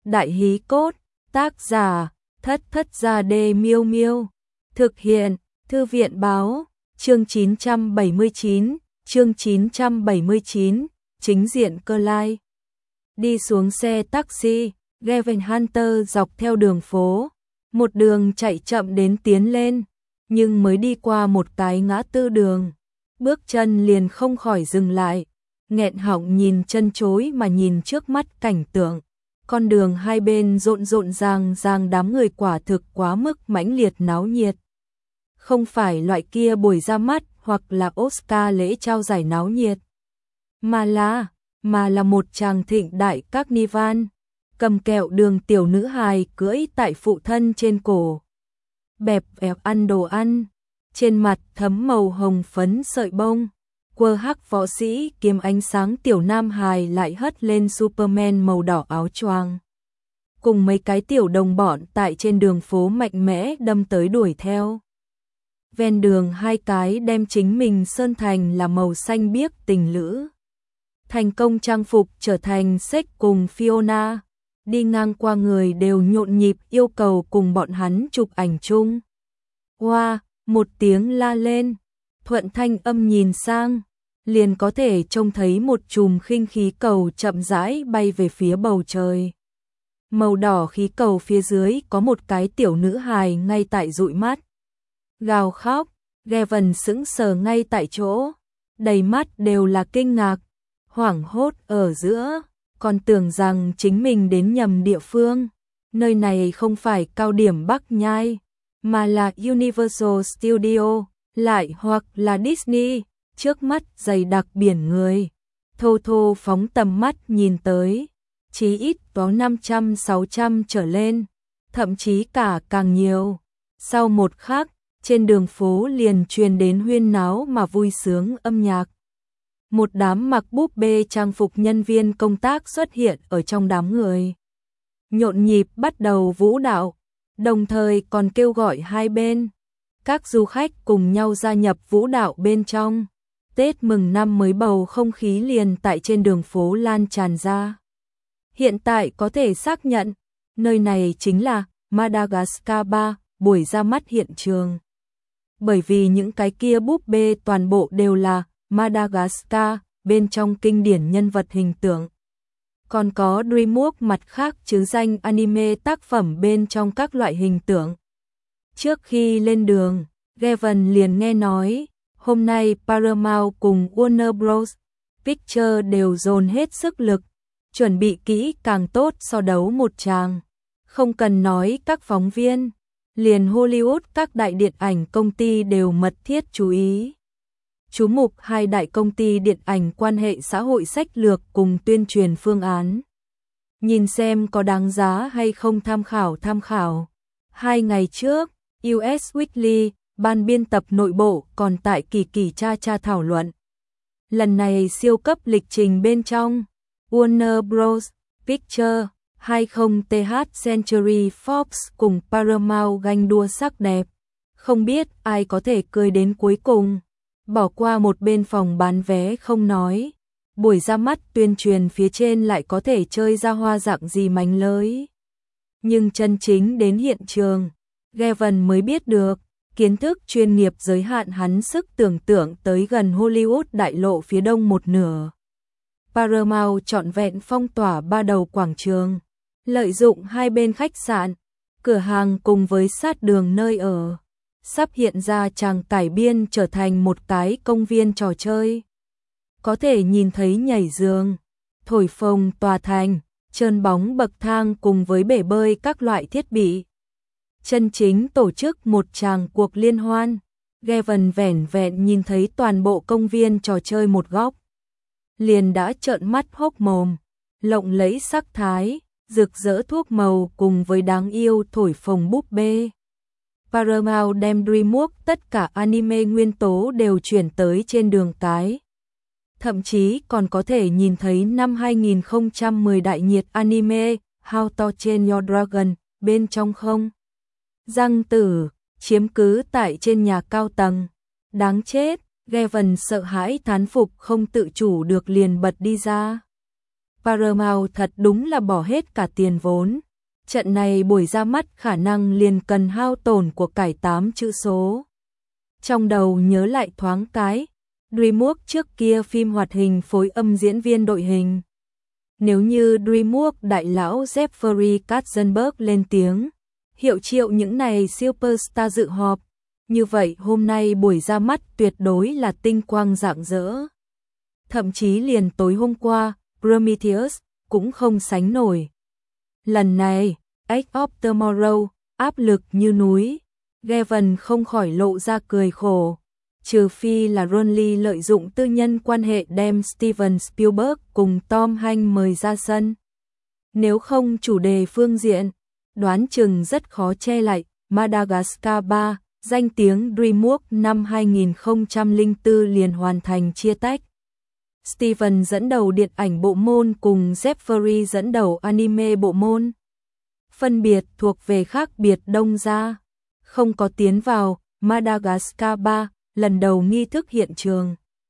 Đại hí cốt, tác giả, Thất Thất Gia Đê Miêu Miêu. Thực hiện, Thư viện báo, chương 979, chính diện cơ lai. Đi xuống xe taxi, Gavin Hunter dọc theo đường phố, một đường chạy chậm đến tiến lên, nhưng mới đi qua một cái ngã tư đường, bước chân liền không khỏi dừng lại, nghẹn họng nhìn chân chối mà nhìn trước mắt cảnh tượng. Con đường hai bên rộn rộn ràng ràng đám người quả thực quá mức mãnh liệt náo nhiệt. Không phải loại kia buổi ra mắt hoặc là Oscar lễ trao giải náo nhiệt, mà là một tràng thịnh đại carnival, cầm kẹo đường tiểu nữ hài cưỡi tại phụ thân trên cổ, bẹp bẹp ăn đồ ăn, trên mặt thấm màu hồng phấn sợi bông. Quơ hắc võ sĩ kiếm ánh sáng tiểu nam hài lại hất lên Superman màu đỏ áo choàng, cùng mấy cái tiểu đồng bọn tại trên đường phố mạnh mẽ đâm tới đuổi theo. Ven đường hai cái đem chính mình sơn thành là màu xanh biếc tình lữ, thành công trang phục trở thành Shrek cùng Fiona, đi ngang qua người đều nhộn nhịp yêu cầu cùng bọn hắn chụp ảnh chung. Wow, một tiếng la lên, thuận thanh âm nhìn sang, liền có thể trông thấy một chùm khinh khí cầu chậm rãi bay về phía bầu trời. Màu đỏ khí cầu phía dưới có một cái tiểu nữ hài ngay tại dụi mắt, gào khóc. Gavin sững sờ ngay tại chỗ, đầy mắt đều là kinh ngạc, hoảng hốt ở giữa, còn tưởng rằng chính mình đến nhầm địa phương. Nơi này không phải cao điểm Bắc Nhai, mà là Universal Studio, lại hoặc là Disney. Trước mắt dày đặc biển người, thô thô phóng tầm mắt nhìn tới, chí ít có 500-600 trở lên, thậm chí cả càng nhiều. Sau một khắc, trên đường phố liền truyền đến huyên náo mà vui sướng âm nhạc. Một đám mặc búp bê trang phục nhân viên công tác xuất hiện ở trong đám người, nhộn nhịp bắt đầu vũ đạo, đồng thời còn kêu gọi hai bên các du khách cùng nhau gia nhập vũ đạo bên trong. Tết mừng năm mới bầu không khí liền tại trên đường phố lan tràn ra. Hiện tại có thể xác nhận, nơi này chính là Madagascar 3, buổi ra mắt hiện trường. Bởi vì những cái kia búp bê toàn bộ đều là Madagascar, bên trong kinh điển nhân vật hình tượng. Còn có DreamWorks mặt khác chứ danh anime tác phẩm bên trong các loại hình tượng. Trước khi lên đường, Gavin liền nghe nói, hôm nay Paramount cùng Warner Bros. Pictures đều dồn hết sức lực, chuẩn bị kỹ càng tốt so đấu một tràng. Không cần nói các phóng viên, liền Hollywood các đại điện ảnh công ty đều mật thiết chú ý. Chú mục hai đại công ty điện ảnh quan hệ xã hội sách lược cùng tuyên truyền phương án. Nhìn xem có đáng giá hay không tham khảo. 2 ngày trước, US Weekly, ban biên tập nội bộ còn tại kỳ cha thảo luận. Lần này siêu cấp lịch trình bên trong, Warner Bros. Pictures, 20th Century Fox cùng Paramount ganh đua sắc đẹp. Không biết ai có thể cười đến cuối cùng. Bỏ qua một bên phòng bán vé không nói, buổi ra mắt tuyên truyền phía trên lại có thể chơi ra hoa dạng gì mánh lới. Nhưng chân chính đến hiện trường, Gavin mới biết được, kiến thức chuyên nghiệp giới hạn hắn sức tưởng tượng tới gần Hollywood đại lộ phía đông một nửa. Paramount trọn vẹn phong tỏa 3 đầu quảng trường, lợi dụng hai bên khách sạn, cửa hàng cùng với sát đường nơi ở, sắp hiện ra tràng cải biên trở thành một cái công viên trò chơi. Có thể nhìn thấy nhảy giường, thổi phồng tòa thành, trơn bóng bậc thang cùng với bể bơi các loại thiết bị. Chân chính tổ chức một tràng cuộc liên hoan, Gavin vẻn vẹn nhìn thấy toàn bộ công viên trò chơi một góc, liền đã trợn mắt hốc mồm, lộng lẫy sắc thái, rực rỡ thuốc màu cùng với đáng yêu thổi phồng búp bê. Paramount đem DreamWorks tất cả anime nguyên tố đều chuyển tới trên đường cái. Thậm chí còn có thể nhìn thấy năm 2010 đại nhiệt anime How to Train Your Dragon bên trong không. Giang tử, chiếm cứ tại trên nhà cao tầng. Đáng chết, Gavin sợ hãi thán phục không tự chủ được liền bật đi ra. Paramount thật đúng là bỏ hết cả tiền vốn. Trận này buổi ra mắt khả năng liền cần hao tổn của cải 8 chữ số. Trong đầu nhớ lại thoáng cái, DreamWorks trước kia phim hoạt hình phối âm diễn viên đội hình. Nếu như DreamWorks đại lão Jeffrey Katzenberg lên tiếng, hiệu triệu những này superstar dự họp, như vậy hôm nay buổi ra mắt tuyệt đối là tinh quang rạng rỡ. Thậm chí liền tối hôm qua, Prometheus cũng không sánh nổi. Lần này, Edge of Tomorrow, áp lực như núi, Gavin không khỏi lộ ra cười khổ. Trừ phi là Ron Lee lợi dụng tư nhân quan hệ đem Steven Spielberg cùng Tom Hanks mời ra sân. Nếu không chủ đề phương diện, đoán chừng rất khó che lại. Madagascar 3, danh tiếng DreamWorks năm 2004 liền hoàn thành chia tách. Steven dẫn đầu điện ảnh bộ môn cùng Jeffrey dẫn đầu anime bộ môn. Phân biệt thuộc về khác biệt đông ra, không có tiến vào Madagascar 3, lần đầu nghi thức hiện trường.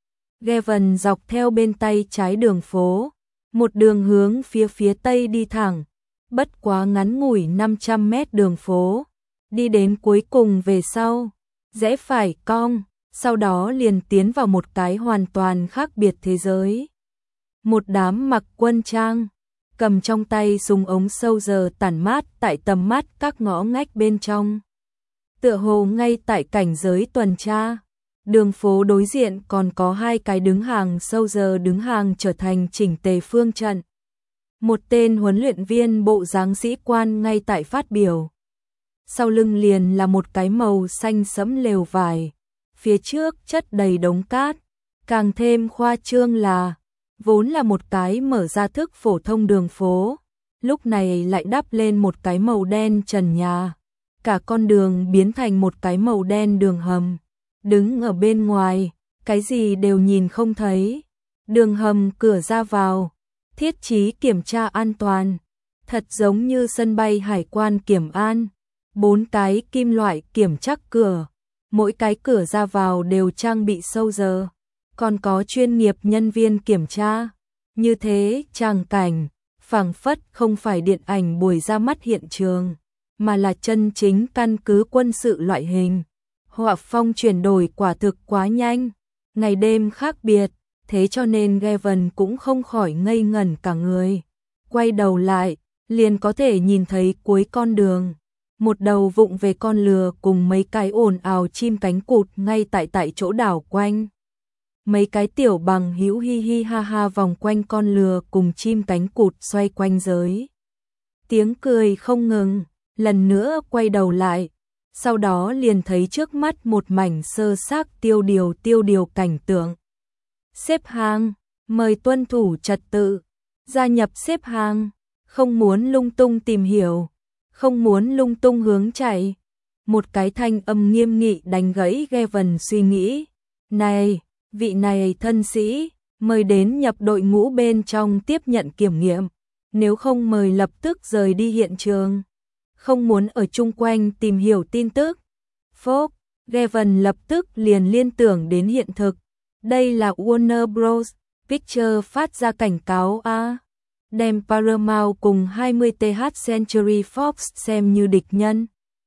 Gavin dọc theo bên tay trái đường phố, một đường hướng phía tây đi thẳng, bất quá ngắn ngủi 500 mét đường phố, đi đến cuối cùng về sau, rẽ phải cong, sau đó liền tiến vào một cái hoàn toàn khác biệt thế giới. Một đám mặc quân trang, cầm trong tay súng ống sâu giờ tản mát tại tầm mắt các ngõ ngách bên trong. Tựa hồ ngay tại cảnh giới tuần tra, đường phố đối diện còn có hai cái đứng hàng sâu giờ đứng hàng trở thành chỉnh tề phương trận. Một tên huấn luyện viên bộ dáng sĩ quan ngay tại phát biểu. Sau lưng liền là một cái màu xanh sẫm lều vải, phía trước chất đầy đống cát, càng thêm khoa trương là vốn là một cái mở ra thức phổ thông đường phố, lúc này lại đắp lên một cái màu đen trần nhà, cả con đường biến thành một cái màu đen đường hầm. Đứng ở bên ngoài, cái gì đều nhìn không thấy. Đường hầm cửa ra vào, thiết trí kiểm tra an toàn, thật giống như sân bay hải quan kiểm an. 4 cái kim loại kiểm chắc cửa, mỗi cái cửa ra vào đều trang bị sâu giờ, còn có chuyên nghiệp nhân viên kiểm tra. Như thế tràng cảnh, phảng phất không phải điện ảnh buổi ra mắt hiện trường, mà là chân chính căn cứ quân sự loại hình. Họa phong chuyển đổi quả thực quá nhanh, ngày đêm khác biệt, thế cho nên Gavin cũng không khỏi ngây ngẩn cả người. Quay đầu lại, liền có thể nhìn thấy cuối con đường, một đầu vụng về con lừa cùng mấy cái ồn ào chim cánh cụt ngay tại chỗ đảo quanh. Mấy cái tiểu bằng hữu hi hi ha ha vòng quanh con lừa cùng chim cánh cụt xoay quanh giới. Tiếng cười không ngừng, lần nữa quay đầu lại, sau đó liền thấy trước mắt một mảnh sơ xác tiêu điều cảnh tượng. Xếp hàng, mời tuân thủ trật tự, gia nhập xếp hàng, không muốn lung tung tìm hiểu, không muốn lung tung hướng chạy. Một cái thanh âm nghiêm nghị đánh gãy Gavin suy nghĩ. Này, vị này thân sĩ, mời đến nhập đội ngũ bên trong tiếp nhận kiểm nghiệm, nếu không mời lập tức rời đi hiện trường. Không muốn ở chung quanh tìm hiểu tin tức. Phốc, Gavin lập tức liền liên tưởng đến hiện thực. Đây là Warner Bros. Pictures phát ra cảnh cáo a, đem Paramount cùng 20th Century Fox xem như địch nhân.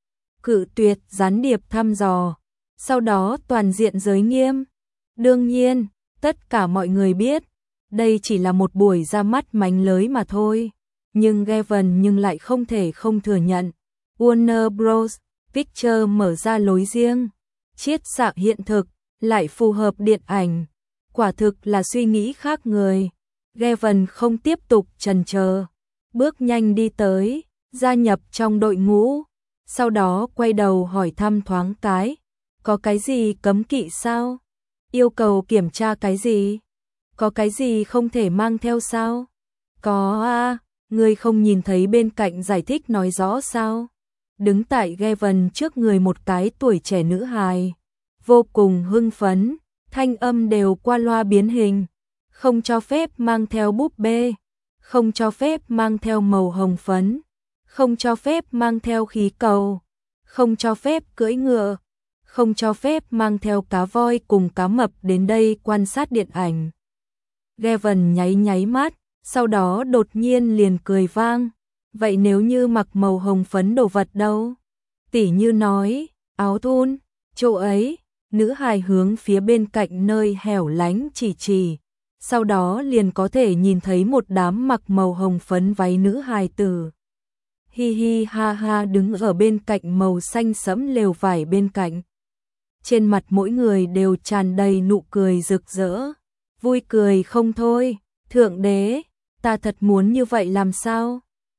Cự tuyệt gián điệp thăm dò, sau đó toàn diện giới nghiêm. Đương nhiên, tất cả mọi người biết, đây chỉ là một buổi ra mắt mánh lới mà thôi. Nhưng Gavin lại không thể không thừa nhận. Warner Bros. Pictures mở ra lối riêng, chiết xạ hiện thực, lại phù hợp điện ảnh. Quả thực là suy nghĩ khác người. Gavin không tiếp tục chần chờ, bước nhanh đi tới, gia nhập trong đội ngũ. Sau đó quay đầu hỏi thăm thoáng cái. Có cái gì cấm kỵ sao? Yêu cầu kiểm tra cái gì? Có cái gì không thể mang theo sao? Có à, người không nhìn thấy bên cạnh giải thích nói rõ sao? Đứng tại Gavin trước người một cái tuổi trẻ nữ hài, vô cùng hưng phấn, thanh âm đều qua loa biến hình. Không cho phép mang theo búp bê, không cho phép mang theo màu hồng phấn, không cho phép mang theo khí cầu, không cho phép cưỡi ngựa, không cho phép mang theo cá voi cùng cá mập đến đây quan sát điện ảnh. Gavin nháy mắt, sau đó đột nhiên liền cười vang. Vậy nếu như mặc màu hồng phấn đồ vật đâu? Tỷ Như nói, áo thun, chỗ ấy. Nữ hài hướng phía bên cạnh nơi hẻo lánh chỉ. Sau đó liền có thể nhìn thấy một đám mặc màu hồng phấn váy nữ hài tử. Hi hi ha ha đứng ở bên cạnh màu xanh sẫm lều vải bên cạnh. Trên mặt mỗi người đều tràn đầy nụ cười rực rỡ, vui cười không thôi. Thượng đế, ta thật muốn như vậy làm sao?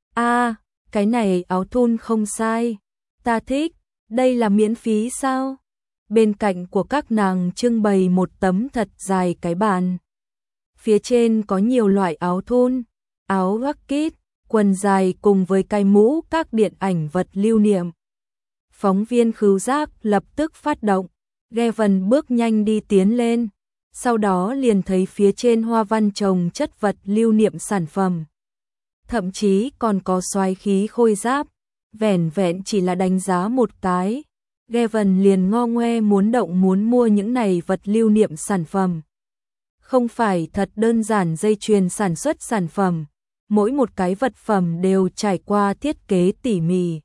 Cái này áo thun không sai, ta thích, đây là miễn phí sao? Bên cạnh của các nàng trưng bày một tấm thật dài cái bàn. Phía trên có nhiều loại áo thun, áo jacket, quần dài cùng với cái mũ các điện ảnh vật lưu niệm. Phóng viên khứu giác lập tức phát động, Gavin bước nhanh đi tiến lên, sau đó liền thấy phía trên hoa văn chồng chất vật lưu niệm sản phẩm. Thậm chí còn có xoáy khí khôi giáp, vẻn vẹn chỉ là đánh giá một cái. Gavin liền ngo ngoe muốn động muốn mua những này vật lưu niệm sản phẩm. Không phải thật đơn giản dây chuyền sản xuất sản phẩm, mỗi một cái vật phẩm đều trải qua thiết kế tỉ mỉ.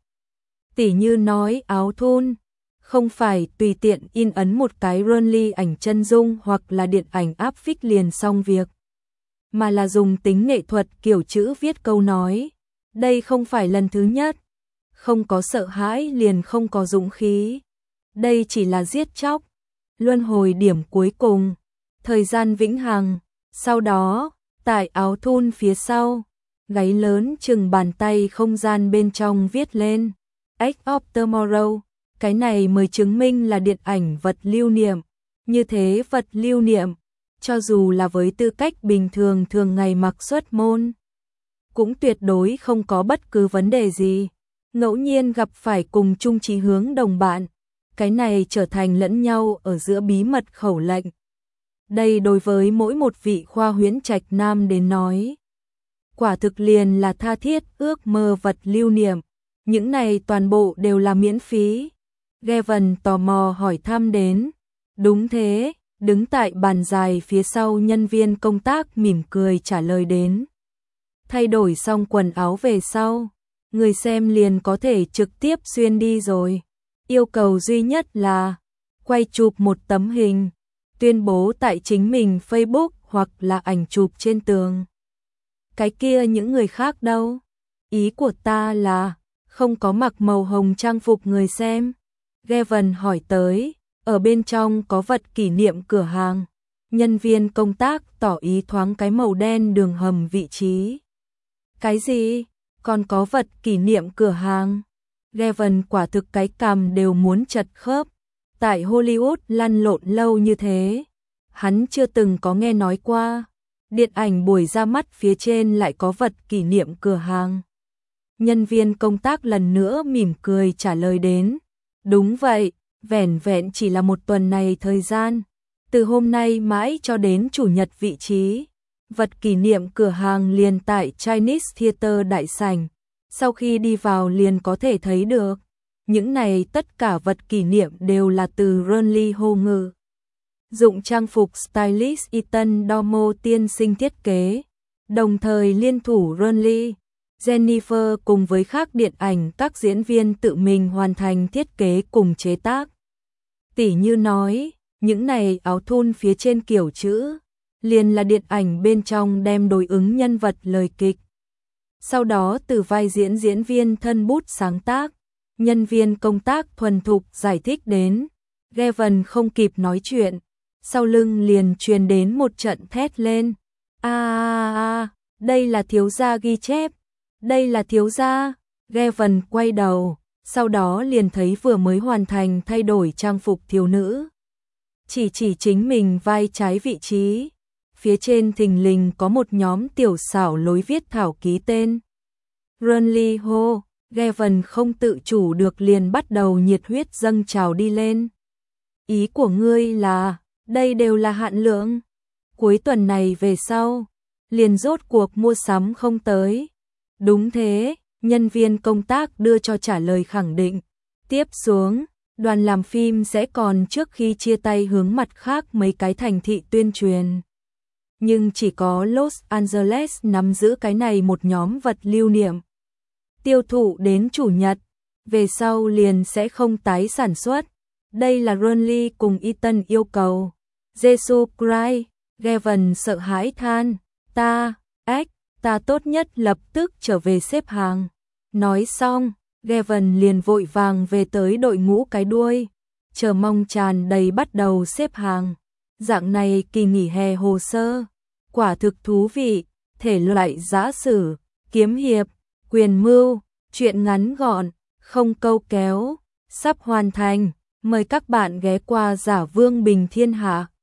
Tỷ Như nói áo thun, không phải tùy tiện in ấn một cái Runly ảnh chân dung hoặc là điện ảnh áp phích liền xong việc, mà là dùng tính nghệ thuật kiểu chữ viết câu nói. Đây không phải lần thứ nhất, không có sợ hãi liền không có dũng khí. Đây chỉ là giết chóc, luân hồi điểm cuối cùng, thời gian vĩnh hằng. Sau đó, tại áo thun phía sau, gáy lớn chừng bàn tay không gian bên trong viết lên Edge of Tomorrow. Cái này mới chứng minh là điện ảnh vật lưu niệm. Như thế vật lưu niệm, cho dù là với tư cách bình thường thường ngày mặc xuất môn, cũng tuyệt đối không có bất cứ vấn đề gì. Ngẫu nhiên gặp phải cùng chung chí hướng đồng bạn, cái này trở thành lẫn nhau ở giữa bí mật khẩu lệnh. Đây đối với mỗi một vị khoa huyễn trạch nam đến nói, quả thực liền là tha thiết ước mơ vật lưu niệm. Những này toàn bộ đều là miễn phí. Gavin tò mò hỏi thăm đến. Đúng thế, đứng tại bàn dài phía sau nhân viên công tác mỉm cười trả lời đến. Thay đổi xong quần áo về sau, người xem liền có thể trực tiếp xuyên đi rồi. Yêu cầu duy nhất là quay chụp một tấm hình, tuyên bố tại chính mình Facebook hoặc là ảnh chụp trên tường. Cái kia những người khác đâu? Ý của ta là không có mặc màu hồng trang phục người xem. Gavin hỏi tới, ở bên trong có vật kỷ niệm cửa hàng. Nhân viên công tác tỏ ý thoáng cái màu đen đường hầm vị trí. Cái gì? Còn có vật kỷ niệm cửa hàng? Gavin quả thực cái cằm đều muốn chật khớp. Tại Hollywood lăn lộn lâu như thế, hắn chưa từng có nghe nói qua. Điện ảnh buổi ra mắt phía trên lại có vật kỷ niệm cửa hàng. Nhân viên công tác lần nữa mỉm cười trả lời đến. Đúng vậy, vẻn vẹn chỉ là một tuần này thời gian. Từ hôm nay mãi cho đến chủ nhật vị trí. Vật kỷ niệm cửa hàng liền tại Chinese Theater đại sảnh. Sau khi đi vào liền có thể thấy được. Những này tất cả vật kỷ niệm đều là từ Runly Hô Ngự. Dụng trang phục stylist Ethan Domo tiên sinh thiết kế. Đồng thời liên thủ Runly, Jennifer cùng với các điện ảnh các diễn viên tự mình hoàn thành thiết kế cùng chế tác. Tỷ Như nói, những này áo thun phía trên kiểu chữ, liền là điện ảnh bên trong đem đối ứng nhân vật lời kịch. Sau đó từ vai diễn viên thân bút sáng tác, nhân viên công tác thuần thục giải thích đến. Gavin không kịp nói chuyện, sau lưng liền truyền đến một trận thét lên. Đây là thiếu gia ghi chép. Đây là thiếu gia. Gavin quay đầu, sau đó liền thấy vừa mới hoàn thành thay đổi trang phục thiếu nữ. Chỉ chính mình vai trái vị trí. Phía trên thình lình có một nhóm tiểu xảo lối viết thảo ký tên. Runly Ho, Gavin không tự chủ được liền bắt đầu nhiệt huyết dâng trào đi lên. Ý của ngươi là, đây đều là hạn lượng. Cuối tuần này về sau, liền rốt cuộc mua sắm không tới. Đúng thế, nhân viên công tác đưa cho trả lời khẳng định. Tiếp xuống, đoàn làm phim sẽ còn trước khi chia tay hướng mặt khác mấy cái thành thị tuyên truyền. nhưng chỉ có Los Angeles nắm giữ cái này một nhóm vật lưu niệm. Tiêu thụ đến Chủ nhật, về sau liền sẽ không tái sản xuất. Đây là Ronly cùng Ethan yêu cầu. Jesus Christ, Gavin sợ hãi than, ta tốt nhất lập tức trở về xếp hàng. Nói xong, Gavin liền vội vàng về tới đội ngũ cái đuôi, chờ mong tràn đầy bắt đầu xếp hàng. Dạng này kỳ nghỉ hè hồ sơ, quả thực thú vị, thể loại giã sử, kiếm hiệp, quyền mưu, truyện ngắn gọn, không câu kéo, sắp hoàn thành. Mời các bạn ghé qua Giả Vương Bình Thiên Hạ.